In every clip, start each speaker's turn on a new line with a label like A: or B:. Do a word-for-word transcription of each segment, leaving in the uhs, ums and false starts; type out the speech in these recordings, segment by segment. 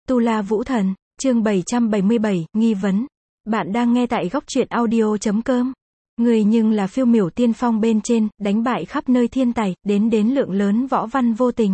A: Tu La Vũ Thần, chương bảy trăm bảy mươi bảy, nghi vấn. Bạn đang nghe tại góc truyện audio chấm com. Người nhưng là phiêu miểu tiên phong bên trên, đánh bại khắp nơi thiên tài, đến đến lượng lớn võ văn vô tình.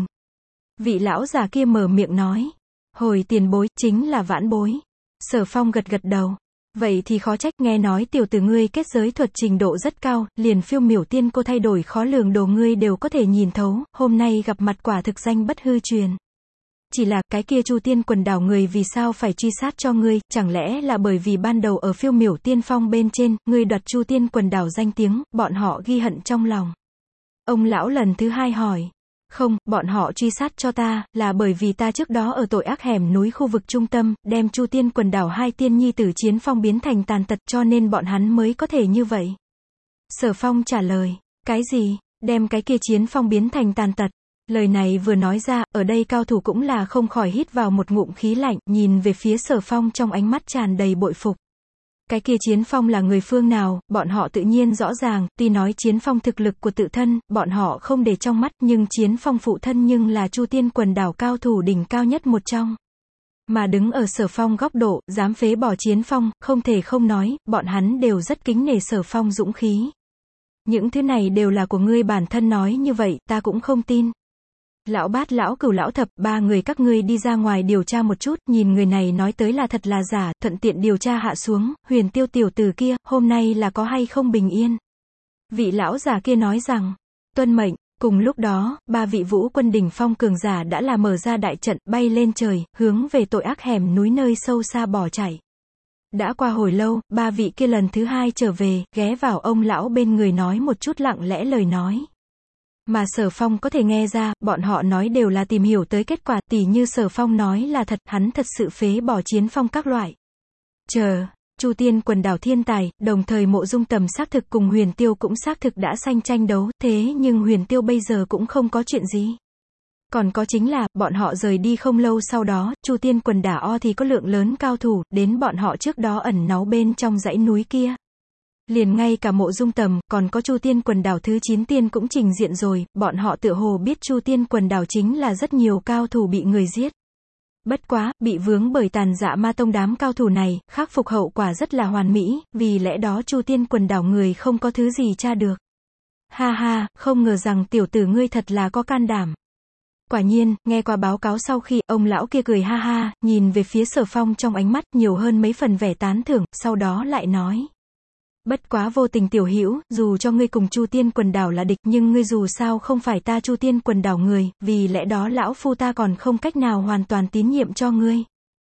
A: Vị lão già kia mở miệng nói. Hồi tiền bối, chính là vãn bối. Sở Phong gật gật đầu. Vậy thì khó trách, nghe nói tiểu tử ngươi kết giới thuật trình độ rất cao, liền phiêu miểu tiên cô thay đổi khó lường đồ ngươi đều có thể nhìn thấu, hôm nay gặp mặt quả thực danh bất hư truyền. Chỉ là, cái kia Chu Tiên quần đảo người vì sao phải truy sát cho ngươi, chẳng lẽ là bởi vì ban đầu ở phiêu miểu tiên phong bên trên, ngươi đoạt Chu Tiên quần đảo danh tiếng, bọn họ ghi hận trong lòng. Ông lão lần thứ hai hỏi. Không, bọn họ truy sát cho ta, là bởi vì ta trước đó ở tội ác hẻm núi khu vực trung tâm, đem Chu Tiên quần đảo hai tiên nhi tử Chiến Phong biến thành tàn tật cho nên bọn hắn mới có thể như vậy. Sở Phong trả lời. Cái gì? Đem cái kia Chiến Phong biến thành tàn tật? Lời này vừa nói ra, ở đây cao thủ cũng là không khỏi hít vào một ngụm khí lạnh, nhìn về phía Sở Phong trong ánh mắt tràn đầy bội phục. Cái kia Chiến Phong là người phương nào, bọn họ tự nhiên rõ ràng, tuy nói Chiến Phong thực lực của tự thân, bọn họ không để trong mắt, nhưng Chiến Phong phụ thân nhưng là Chu Tiên quần đảo cao thủ đỉnh cao nhất một trong. Mà đứng ở Sở Phong góc độ, dám phế bỏ Chiến Phong, không thể không nói, bọn hắn đều rất kính nể Sở Phong dũng khí. Những thứ này đều là của ngươi bản thân nói như vậy, ta cũng không tin. Lão Bát, lão Cửu, lão Thập, ba người các ngươi đi ra ngoài điều tra một chút, nhìn người này nói tới là thật là giả, thuận tiện điều tra hạ xuống, Huyền Tiêu tiểu tử kia, hôm nay là có hay không bình yên. Vị lão già kia nói rằng, tuân mệnh. Cùng lúc đó, ba vị vũ quân đỉnh phong cường giả đã là mở ra đại trận, bay lên trời, hướng về tội ác hẻm núi nơi sâu xa bỏ chạy. Đã qua hồi lâu, ba vị kia lần thứ hai trở về, ghé vào ông lão bên người nói một chút lặng lẽ lời nói. Mà Sở Phong có thể nghe ra, bọn họ nói đều là tìm hiểu tới kết quả, tỉ như Sở Phong nói là thật, hắn thật sự phế bỏ Chiến Phong các loại. Chờ, Chu Tiên quần đảo thiên tài, đồng thời Mộ Dung Tầm xác thực cùng Huyền Tiêu cũng xác thực đã sanh tranh đấu, thế nhưng Huyền Tiêu bây giờ cũng không có chuyện gì. Còn có chính là, bọn họ rời đi không lâu sau đó, Chu Tiên quần đảo o thì có lượng lớn cao thủ, đến bọn họ trước đó ẩn náu bên trong dãy núi kia. Liền ngay cả Mộ Dung Tầm, còn có Chu Tiên quần đảo thứ chín tiên cũng trình diện rồi, bọn họ tựa hồ biết Chu Tiên quần đảo chính là rất nhiều cao thủ bị người giết. Bất quá, bị vướng bởi Tàn Dạ Ma Tông đám cao thủ này, khắc phục hậu quả rất là hoàn mỹ, vì lẽ đó Chu Tiên quần đảo người không có thứ gì tra được. Ha ha, không ngờ rằng tiểu tử ngươi thật là có can đảm. Quả nhiên, nghe qua báo cáo sau khi, ông lão kia cười ha ha, nhìn về phía Sở Phong trong ánh mắt nhiều hơn mấy phần vẻ tán thưởng, sau đó lại nói. Bất quá vô tình tiểu hữu, dù cho ngươi cùng Chu Tiên quần đảo là địch, nhưng ngươi dù sao không phải ta Chu Tiên quần đảo người, vì lẽ đó lão phu ta còn không cách nào hoàn toàn tín nhiệm cho ngươi.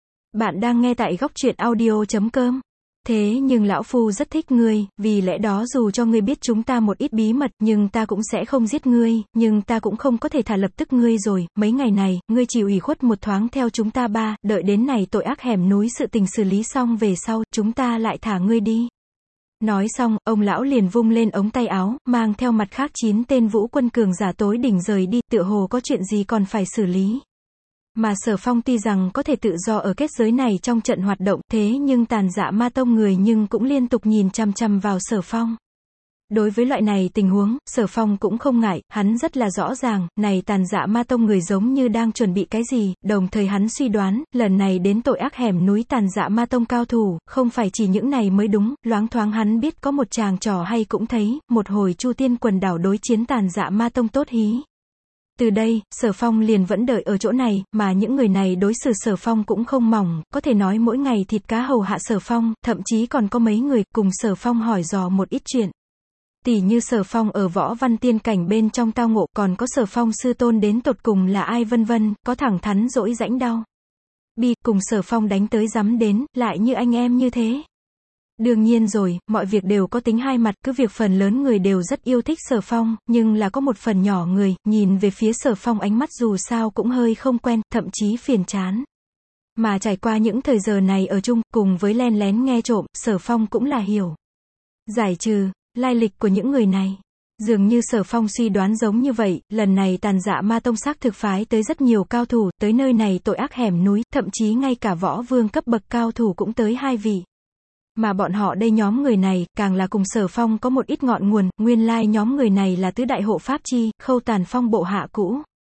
A: Bạn đang nghe tại góc truyện audio chấm com. Thế nhưng lão phu rất thích ngươi, vì lẽ đó dù cho ngươi biết chúng ta một ít bí mật, nhưng ta cũng sẽ không giết ngươi, nhưng ta cũng không có thể thả lập tức ngươi rồi, mấy ngày này, ngươi chịu ủy khuất một thoáng theo chúng ta ba, đợi đến này tội ác hẻm núi sự tình xử lý xong về sau, chúng ta lại thả ngươi đi. Nói xong, ông lão liền vung lên ống tay áo, mang theo mặt khác chín tên vũ quân cường giả tối đỉnh rời đi, tựa hồ có chuyện gì còn phải xử lý. Mà Sở Phong tuy rằng có thể tự do ở kết giới này trong trận hoạt động, thế nhưng Tàn Dạ Ma Tông người nhưng cũng liên tục nhìn chằm chằm vào Sở Phong. Đối với loại này tình huống, Sở Phong cũng không ngại, hắn rất là rõ ràng, này Tàn Dạ Ma Tông người giống như đang chuẩn bị cái gì, đồng thời hắn suy đoán, lần này đến tội ác hẻm núi Tàn Dạ Ma Tông cao thủ, không phải chỉ những này mới đúng, loáng thoáng hắn biết có một chàng trò hay cũng thấy, một hồi Chu Tiên quần đảo đối chiến Tàn Dạ Ma Tông tốt hí. Từ đây, Sở Phong liền vẫn đợi ở chỗ này, mà những người này đối xử Sở Phong cũng không mỏng, có thể nói mỗi ngày thịt cá hầu hạ Sở Phong, thậm chí còn có mấy người cùng Sở Phong hỏi dò một ít chuyện. Tỷ như Sở Phong ở võ văn tiên cảnh bên trong tao ngộ, còn có Sở Phong sư tôn đến tột cùng là ai vân vân, có thẳng thắn dỗi rãnh đau. Bi, cùng Sở Phong đánh tới rắm đến, lại như anh em như thế. Đương nhiên rồi, mọi việc đều có tính hai mặt, cứ việc phần lớn người đều rất yêu thích Sở Phong, nhưng là có một phần nhỏ người, nhìn về phía Sở Phong ánh mắt dù sao cũng hơi không quen, thậm chí phiền chán. Mà trải qua những thời giờ này ở chung, cùng với len lén nghe trộm, Sở Phong cũng là hiểu. Giải trừ lai lịch của những người này. Dường như Sở Phong suy đoán giống như vậy, lần này Tàn Dạ Ma Tông xác thực phái tới rất nhiều cao thủ, tới nơi này tội ác hẻm núi, thậm chí ngay cả võ vương cấp bậc cao thủ cũng tới hai vị. Mà bọn họ đây nhóm người này, càng là cùng Sở Phong có một ít ngọn nguồn, nguyên lai nhóm người này là tứ đại hộ pháp chi, Khâu Tàn Phong bộ hạ cũ.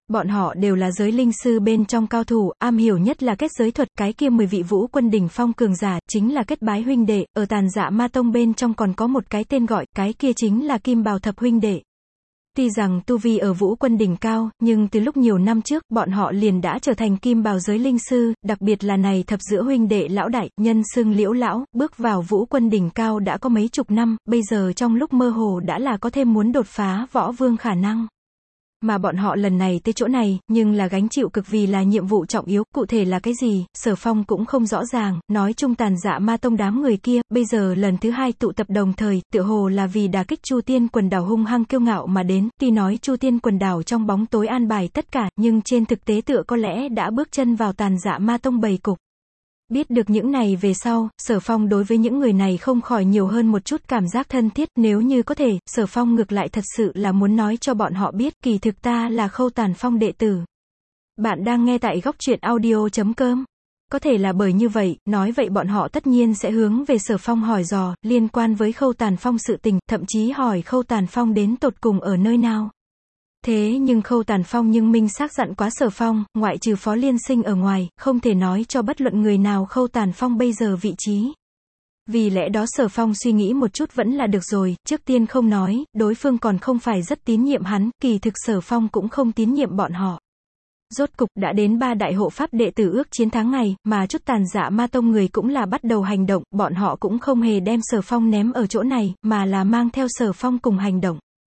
A: Bọn họ đều là giới linh sư bên trong cao thủ, am hiểu nhất là kết giới thuật, cái kia mười vị vũ quân đỉnh phong cường giả, chính là kết bái huynh đệ, ở Tàn Dạ Ma Tông bên trong còn có một cái tên gọi, cái kia chính là Kim Bào Thập huynh đệ. Tuy rằng tu vi ở vũ quân đỉnh cao, nhưng từ lúc nhiều năm trước, bọn họ liền đã trở thành kim bào giới linh sư, đặc biệt là này thập giữa huynh đệ lão đại, nhân xưng Liễu lão, bước vào vũ quân đỉnh cao đã có mấy chục năm, bây giờ trong lúc mơ hồ đã là có thêm muốn đột phá võ vương khả năng. Mà bọn họ lần này tới chỗ này, nhưng là gánh chịu cực vì là nhiệm vụ trọng yếu, cụ thể là cái gì, Sở Phong cũng không rõ ràng, nói chung Tàn Dạ Ma Tông đám người kia, bây giờ lần thứ hai tụ tập đồng thời, tựa hồ là vì đả kích Chu Tiên quần đảo hung hăng kiêu ngạo mà đến, tuy nói Chu Tiên quần đảo trong bóng tối an bài tất cả, nhưng trên thực tế tựa có lẽ đã bước chân vào Tàn Dạ Ma Tông bầy cục. Biết được những này về sau, Sở Phong đối với những người này không khỏi nhiều hơn một chút cảm giác thân thiết, nếu như có thể, Sở Phong ngược lại thật sự là muốn nói cho bọn họ biết, kỳ thực ta là Khâu Tàn Phong đệ tử. Bạn đang nghe tại góc truyện audio chấm com. Có thể là bởi như vậy, nói vậy bọn họ tất nhiên sẽ hướng về Sở Phong hỏi dò, liên quan với Khâu Tàn Phong sự tình, thậm chí hỏi Khâu Tàn Phong đến tột cùng ở nơi nào. Thế nhưng Khâu Tàn Phong nhưng minh xác dặn quá Sở Phong, ngoại trừ Phó Liên Sinh ở ngoài, không thể nói cho bất luận người nào Khâu Tàn Phong bây giờ vị trí. Vì lẽ đó Sở Phong suy nghĩ một chút vẫn là được rồi, trước tiên không nói, đối phương còn không phải rất tín nhiệm hắn, kỳ thực Sở Phong cũng không tín nhiệm bọn họ. Rốt cục đã đến ba đại hộ pháp đệ tử ước chiến thắng ngày, mà chút Tàn Dạ Ma Tông người cũng là bắt đầu hành động, bọn họ cũng không hề đem Sở Phong ném ở chỗ này, mà là mang theo Sở Phong cùng hành động.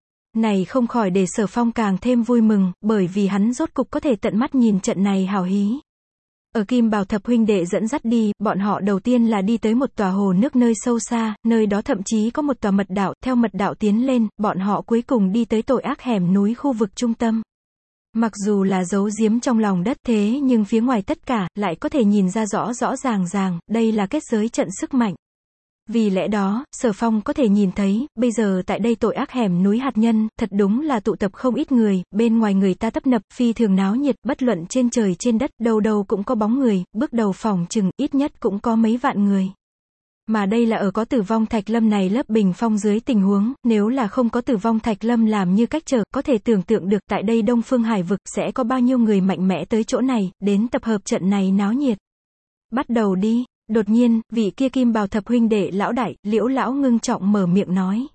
A: Này không khỏi để Sở Phong càng thêm vui mừng, bởi vì hắn rốt cục có thể tận mắt nhìn trận này hào hí. Ở Kim Bào Thập huynh đệ dẫn dắt đi, bọn họ đầu tiên là đi tới một tòa hồ nước nơi sâu xa, nơi đó thậm chí có một tòa mật đạo, theo mật đạo tiến lên, bọn họ cuối cùng đi tới tội ác hẻm núi khu vực trung tâm. Mặc dù là giấu giếm trong lòng đất thế nhưng phía ngoài tất cả, lại có thể nhìn ra rõ rõ ràng ràng, đây là kết giới trận sức mạnh. Vì lẽ đó, Sở Phong có thể nhìn thấy, bây giờ tại đây tội ác hẻm núi hạt nhân, thật đúng là tụ tập không ít người, bên ngoài người ta tấp nập, phi thường náo nhiệt, bất luận trên trời trên đất, đâu đâu cũng có bóng người, bước đầu phòng chừng, ít nhất cũng có mấy vạn người. Mà đây là ở có Tử Vong Thạch Lâm này lớp bình phong dưới tình huống, nếu là không có Tử Vong Thạch Lâm làm như cách trở, có thể tưởng tượng được tại đây Đông Phương Hải vực sẽ có bao nhiêu người mạnh mẽ tới chỗ này, đến tập hợp trận này náo nhiệt. Bắt đầu đi. Đột nhiên, vị kia Kim Bào Thập huynh đệ lão đại, Liễu lão ngưng trọng mở miệng nói.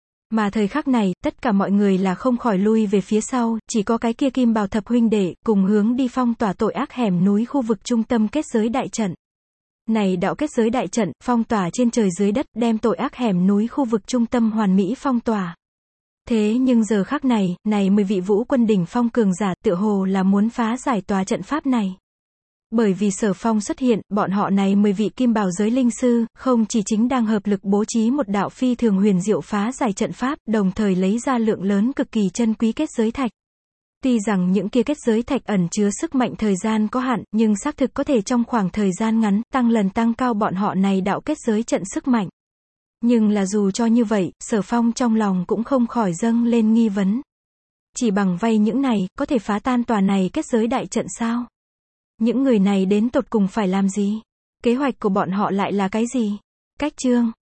A: Mà thời khắc này, tất cả mọi người là không khỏi lui về phía sau, chỉ có cái kia Kim Bào Thập huynh đệ, cùng hướng đi phong tỏa tội ác hẻm núi khu vực trung tâm kết giới đại trận. Này đạo kết giới đại trận, phong tỏa trên trời dưới đất, đem tội ác hẻm núi khu vực trung tâm hoàn mỹ phong tỏa. Thế nhưng giờ khắc này, này mười vị vũ quân đỉnh phong cường giả, tựa hồ là muốn phá giải tòa trận pháp này. Bởi vì Sở Phong xuất hiện, bọn họ này mười vị kim bào giới linh sư, không chỉ chính đang hợp lực bố trí một đạo phi thường huyền diệu phá giải trận pháp, đồng thời lấy ra lượng lớn cực kỳ chân quý kết giới thạch. Tuy rằng những kia kết giới thạch ẩn chứa sức mạnh thời gian có hạn, nhưng xác thực có thể trong khoảng thời gian ngắn, tăng lần tăng cao bọn họ này đạo kết giới trận sức mạnh. Nhưng là dù cho như vậy, Sở Phong trong lòng cũng không khỏi dâng lên nghi vấn. Chỉ bằng vay những này, có thể phá tan tòa này kết giới đại trận sao? Những người này đến tột cùng phải làm gì? Kế hoạch của bọn họ lại là cái gì? Cách chương